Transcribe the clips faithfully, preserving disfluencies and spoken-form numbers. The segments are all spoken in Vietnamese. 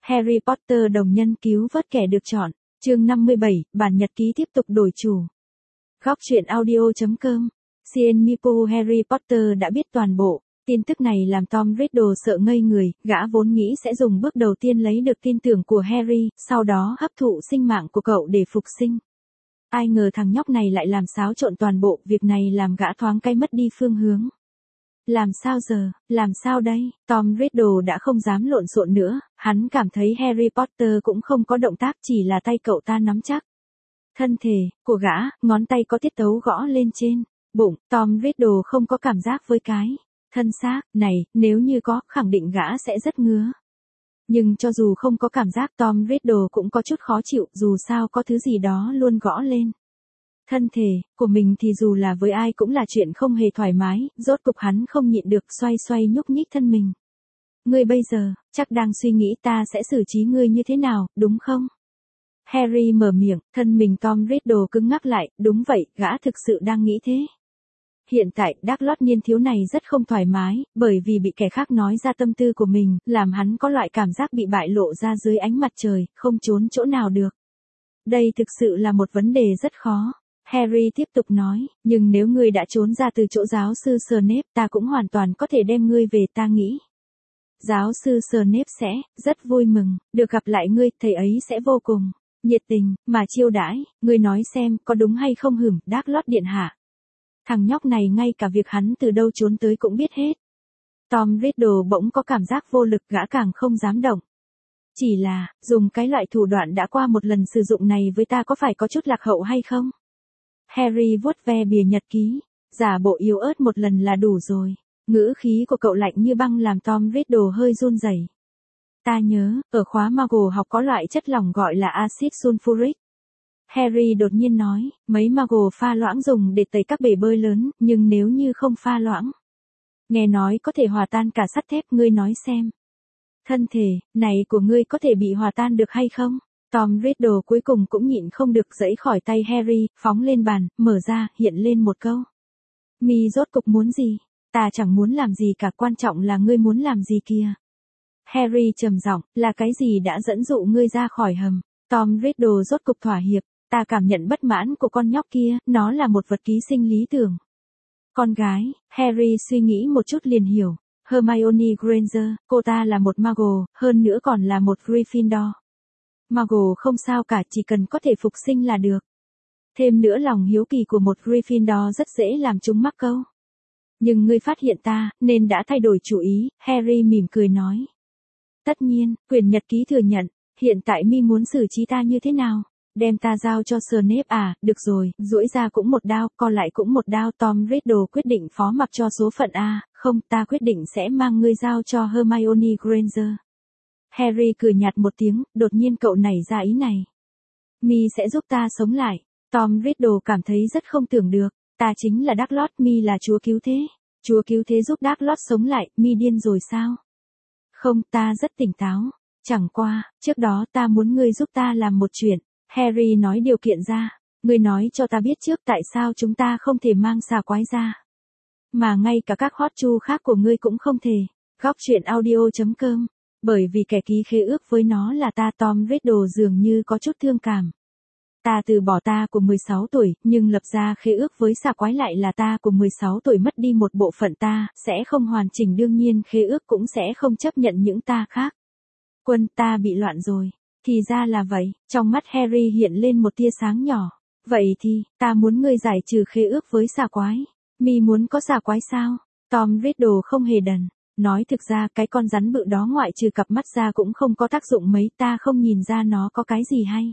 Harry Potter đồng nhân cứu vớt kẻ được chọn. Chương năm mươi bảy, bản nhật ký tiếp tục đổi chủ. Góc truyện audio chấm com. xê en Mipo Harry Potter đã biết toàn bộ. Tin tức này làm Tom Riddle sợ ngây người, gã vốn nghĩ sẽ dùng bước đầu tiên lấy được tin tưởng của Harry, sau đó hấp thụ sinh mạng của cậu để phục sinh. Ai ngờ thằng nhóc này lại làm xáo trộn toàn bộ, việc này làm gã thoáng cái mất đi phương hướng. Làm sao giờ, làm sao đây? Tom Riddle đã không dám lộn xộn nữa, hắn cảm thấy Harry Potter cũng không có động tác, chỉ là tay cậu ta nắm chắc. Thân thể của gã, ngón tay có tiết tấu gõ lên trên bụng. Tom Riddle không có cảm giác với cái thân xác này, nếu như có, khẳng định gã sẽ rất ngứa. Nhưng cho dù không có cảm giác, Tom Riddle cũng có chút khó chịu, dù sao có thứ gì đó luôn gõ lên thân thể của mình thì dù là với ai cũng là chuyện không hề thoải mái. Rốt cục hắn không nhịn được, xoay xoay nhúc nhích thân mình. Ngươi bây giờ, chắc đang suy nghĩ ta sẽ xử trí ngươi như thế nào, đúng không? Harry mở miệng, thân mình Tom Riddle cứng ngắc lại, đúng vậy, gã thực sự đang nghĩ thế. Hiện tại, Dark niên thiếu này rất không thoải mái, bởi vì bị kẻ khác nói ra tâm tư của mình, làm hắn có loại cảm giác bị bại lộ ra dưới ánh mặt trời, không trốn chỗ nào được. Đây thực sự là một vấn đề rất khó. Harry tiếp tục nói, nhưng nếu ngươi đã trốn ra từ chỗ giáo sư Snape, ta cũng hoàn toàn có thể đem ngươi về, ta nghĩ. Giáo sư Snape sẽ rất vui mừng được gặp lại ngươi, thầy ấy sẽ vô cùng nhiệt tình mà chiêu đãi, ngươi nói xem có đúng hay không hửm, Dark Lord điện hạ. Thằng nhóc này ngay cả việc hắn từ đâu trốn tới cũng biết hết. Tom Riddle bỗng có cảm giác vô lực, gã càng không dám động. Chỉ là, dùng cái loại thủ đoạn đã qua một lần sử dụng này với ta có phải có chút lạc hậu hay không? Harry vuốt ve bìa nhật ký, giả bộ yếu ớt một lần là đủ rồi. Ngữ khí của cậu lạnh như băng làm Tom Riddle hơi run rẩy. Ta nhớ, ở khóa Muggle học có loại chất lỏng gọi là axit sulfuric. Harry đột nhiên nói, mấy Muggle pha loãng dùng để tẩy các bể bơi lớn, nhưng nếu như không pha loãng, nghe nói có thể hòa tan cả sắt thép, ngươi nói xem. Thân thể này của ngươi có thể bị hòa tan được hay không? Tom Riddle cuối cùng cũng nhịn không được giãy khỏi tay Harry, phóng lên bàn, mở ra, hiện lên một câu. Mi rốt cục muốn gì? Ta chẳng muốn làm gì cả, quan trọng là ngươi muốn làm gì kìa. Harry trầm giọng, là cái gì đã dẫn dụ ngươi ra khỏi hầm? Tom Riddle rốt cục thỏa hiệp, ta cảm nhận bất mãn của con nhóc kia, nó là một vật ký sinh lý tưởng. Con gái, Harry suy nghĩ một chút liền hiểu, Hermione Granger, cô ta là một Muggle, hơn nữa còn là một Gryffindor. Muggle không sao cả, chỉ cần có thể phục sinh là được. Thêm nữa lòng hiếu kỳ của một Gryffindor rất dễ làm chúng mắc câu. Nhưng ngươi phát hiện ta, nên đã thay đổi chủ ý, Harry mỉm cười nói. Tất nhiên, quyển nhật ký thừa nhận, hiện tại mi muốn xử trí ta như thế nào? Đem ta giao cho Snape à, được rồi, duỗi ra cũng một đao, co lại cũng một đao. Tom Riddle quyết định phó mặc cho số phận a, không, ta quyết định sẽ mang ngươi giao cho Hermione Granger. Harry cười nhạt một tiếng, đột nhiên cậu nảy ra ý này. Mi sẽ giúp ta sống lại. Tom Riddle cảm thấy rất không tưởng được, ta chính là Dark Lord, mi là chúa cứu thế. Chúa cứu thế giúp Dark Lord sống lại, mi điên rồi sao? Không, ta rất tỉnh táo. Chẳng qua, trước đó ta muốn ngươi giúp ta làm một chuyện. Harry nói điều kiện ra. Ngươi nói cho ta biết trước tại sao chúng ta không thể mang xà quái ra. Mà ngay cả các hot chu khác của ngươi cũng không thể. Góc truyện audio chấm com. Bởi vì kẻ ký khế ước với nó là ta. Tom Riddle dường như có chút thương cảm. Ta từ bỏ ta của mười sáu tuổi, nhưng lập ra khế ước với xà quái lại là ta của mười sáu tuổi mất đi một bộ phận ta, sẽ không hoàn chỉnh, đương nhiên khế ước cũng sẽ không chấp nhận những ta khác. Quân, ta bị loạn rồi. Thì ra là vậy, trong mắt Harry hiện lên một tia sáng nhỏ. Vậy thì, ta muốn ngươi giải trừ khế ước với xà quái. Mi muốn có xà quái sao? Tom Riddle không hề đần. Nói thực ra cái con rắn bự đó ngoại trừ cặp mắt ra cũng không có tác dụng mấy, ta không nhìn ra nó có cái gì hay.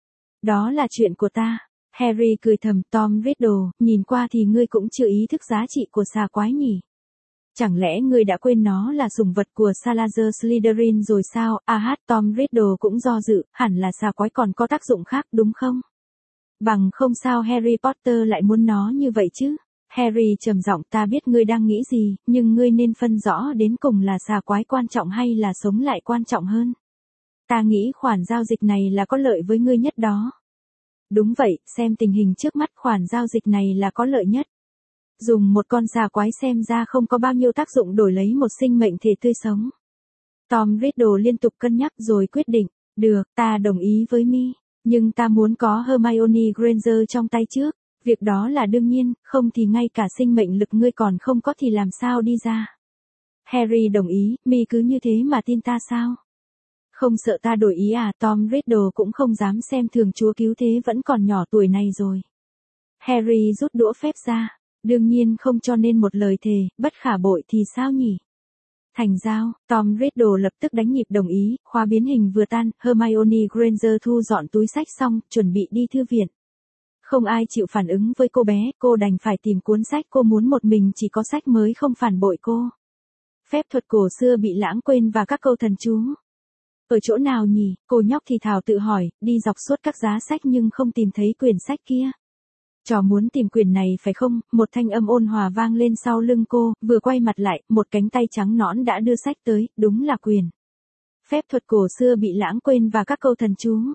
Đó là chuyện của ta. Harry cười thầm, Tom Riddle, nhìn qua thì ngươi cũng chưa ý thức giá trị của xà quái nhỉ? Chẳng lẽ ngươi đã quên nó là sủng vật của Salazar Slytherin rồi sao? À hát, Tom Riddle cũng do dự, hẳn là xà quái còn có tác dụng khác đúng không? Bằng không sao Harry Potter lại muốn nó như vậy chứ? Harry trầm giọng, ta biết ngươi đang nghĩ gì, nhưng ngươi nên phân rõ đến cùng là xà quái quan trọng hay là sống lại quan trọng hơn. Ta nghĩ khoản giao dịch này là có lợi với ngươi nhất đó. Đúng vậy, xem tình hình trước mắt khoản giao dịch này là có lợi nhất. Dùng một con xà quái xem ra không có bao nhiêu tác dụng đổi lấy một sinh mệnh thể tươi sống. Tom Riddle liên tục cân nhắc rồi quyết định, được, ta đồng ý với Mi, nhưng ta muốn có Hermione Granger trong tay trước, việc đó là đương nhiên, không thì ngay cả sinh mệnh lực ngươi còn không có thì làm sao đi ra. Harry đồng ý, Mi cứ như thế mà tin ta sao? Không sợ ta đổi ý à? Tom Riddle cũng không dám xem thường chúa cứu thế vẫn còn nhỏ tuổi này rồi. Harry rút đũa phép ra, đương nhiên không, cho nên một lời thề, bất khả bội thì sao nhỉ? Thành giao, Tom Riddle lập tức đánh nhịp đồng ý, khóa biến hình vừa tan, Hermione Granger thu dọn túi sách xong, chuẩn bị đi thư viện. Không ai chịu phản ứng với cô bé, cô đành phải tìm cuốn sách cô muốn, một mình chỉ có sách mới không phản bội cô. Phép thuật cổ xưa bị lãng quên và các câu thần chú. Ở chỗ nào nhỉ? Cô nhóc thì thào tự hỏi, đi dọc suốt các giá sách nhưng không tìm thấy quyển sách kia. Trò muốn tìm quyển này phải không? Một thanh âm ôn hòa vang lên sau lưng cô, vừa quay mặt lại, một cánh tay trắng nõn đã đưa sách tới, đúng là quyển Phép thuật cổ xưa bị lãng quên và các câu thần chú.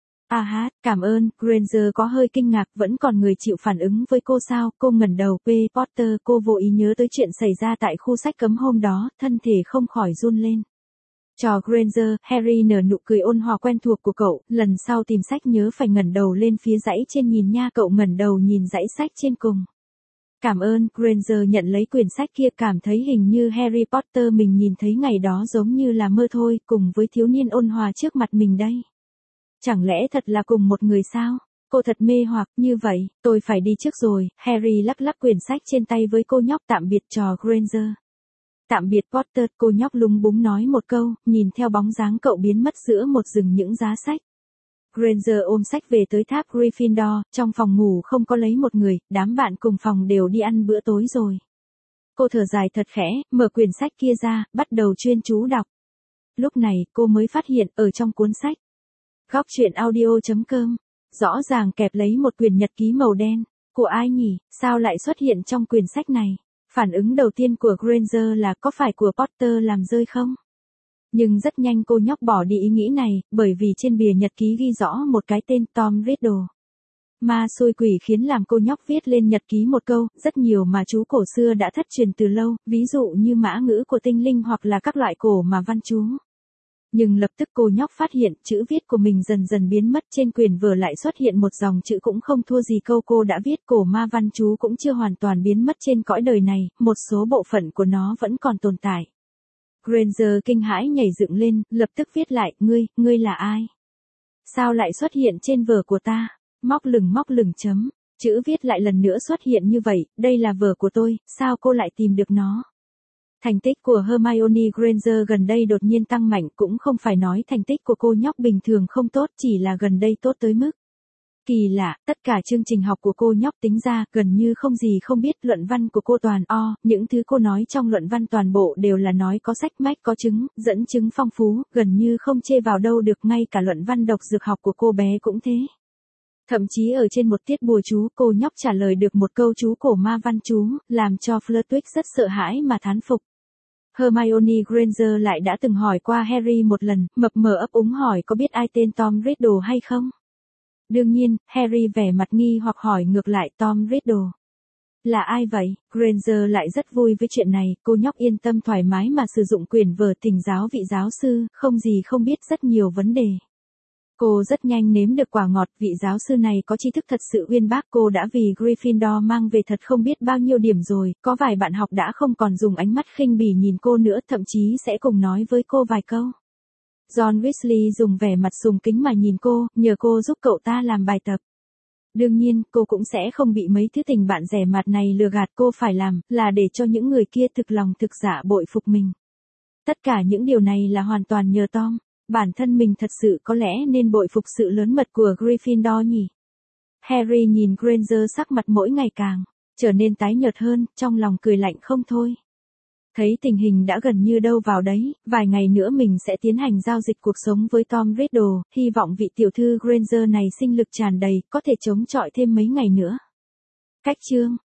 À hát, cảm ơn. Granger có hơi kinh ngạc, vẫn còn người chịu phản ứng với cô sao? Cô ngẩng đầu, P. Potter, cô vô ý nhớ tới chuyện xảy ra tại khu sách cấm hôm đó, thân thể không khỏi run lên. Trò Granger, Harry nở nụ cười ôn hòa quen thuộc của cậu, lần sau tìm sách nhớ phải ngẩng đầu lên phía dãy trên nhìn nha. Cậu ngẩng đầu nhìn dãy sách trên cùng. Cảm ơn. Granger nhận lấy quyển sách kia, cảm thấy hình như Harry Potter mình nhìn thấy ngày đó giống như là mơ thôi, cùng với thiếu niên ôn hòa trước mặt mình đây. Chẳng lẽ thật là cùng một người sao? Cô thật mê hoặc, như vậy, tôi phải đi trước rồi. Harry lắc lắc quyển sách trên tay với cô nhóc, tạm biệt trò Granger. Tạm biệt Potter, cô nhóc lúng búng nói một câu, nhìn theo bóng dáng cậu biến mất giữa một rừng những giá sách. Granger ôm sách về tới tháp Gryffindor, trong phòng ngủ không có lấy một người, đám bạn cùng phòng đều đi ăn bữa tối rồi. Cô thở dài thật khẽ, mở quyển sách kia ra, bắt đầu chuyên chú đọc. Lúc này, cô mới phát hiện, ở trong cuốn sách Góc truyện audio chấm com, rõ ràng kẹp lấy một quyển nhật ký màu đen. Của ai nhỉ? Sao lại xuất hiện trong quyển sách này? Phản ứng đầu tiên của Granger là có phải của Potter làm rơi không? Nhưng rất nhanh cô nhóc bỏ đi ý nghĩ này, bởi vì trên bìa nhật ký ghi rõ một cái tên, Tom Riddle. Ma xui quỷ khiến làm cô nhóc viết lên nhật ký một câu, rất nhiều mà chú cổ xưa đã thất truyền từ lâu, ví dụ như mã ngữ của tinh linh hoặc là các loại cổ mà văn chú. Nhưng lập tức cô nhóc phát hiện chữ viết của mình dần dần biến mất, trên quyển vở lại xuất hiện một dòng chữ cũng không thua gì câu cô đã viết. Cổ ma văn chú cũng chưa hoàn toàn biến mất trên cõi đời này, một số bộ phận của nó vẫn còn tồn tại. Granger kinh hãi nhảy dựng lên, lập tức viết lại, ngươi, ngươi là ai? Sao lại xuất hiện trên vở của ta? Móc lửng móc lửng chấm. Chữ viết lại lần nữa xuất hiện như vậy, đây là vở của tôi, sao cô lại tìm được nó? Thành tích của Hermione Granger gần đây đột nhiên tăng mạnh, cũng không phải nói thành tích của cô nhóc bình thường không tốt, chỉ là gần đây tốt tới mức kỳ lạ. Tất cả chương trình học của cô nhóc tính ra gần như không gì không biết, luận văn của cô toàn O, những thứ cô nói trong luận văn toàn bộ đều là nói có sách mách có chứng, dẫn chứng phong phú, gần như không chê vào đâu được. Ngay cả luận văn độc dược học của cô bé cũng thế. Thậm chí ở trên một tiết bùa chú, cô nhóc trả lời được một câu chú cổ ma văn chú, làm cho Flitwick rất sợ hãi mà thán phục. Hermione Granger lại đã từng hỏi qua Harry một lần, mập mờ ấp úng hỏi có biết ai tên Tom Riddle hay không? Đương nhiên, Harry vẻ mặt nghi hoặc hỏi ngược lại, Tom Riddle là ai vậy? Granger lại rất vui với chuyện này, cô nhóc yên tâm thoải mái mà sử dụng quyển vở Tình giáo vị giáo sư, không gì không biết rất nhiều vấn đề. Cô rất nhanh nếm được quả ngọt, vị giáo sư này có tri thức thật sự uyên bác, cô đã vì Gryffindor mang về thật không biết bao nhiêu điểm rồi, có vài bạn học đã không còn dùng ánh mắt khinh bỉ nhìn cô nữa, thậm chí sẽ cùng nói với cô vài câu. John Weasley dùng vẻ mặt sùng kính mà nhìn cô, nhờ cô giúp cậu ta làm bài tập. Đương nhiên, cô cũng sẽ không bị mấy thứ tình bạn rẻ mạt này lừa gạt, cô phải làm, là để cho những người kia thực lòng thực dạ bội phục mình. Tất cả những điều này là hoàn toàn nhờ Tom. Bản thân mình thật sự có lẽ nên bội phục sự lớn mật của Gryffindor nhỉ. Harry nhìn Granger sắc mặt mỗi ngày càng trở nên tái nhợt hơn, trong lòng cười lạnh không thôi. Thấy tình hình đã gần như đâu vào đấy, vài ngày nữa mình sẽ tiến hành giao dịch cuộc sống với Tom Riddle, hy vọng vị tiểu thư Granger này sinh lực tràn đầy, có thể chống chọi thêm mấy ngày nữa. Cách chương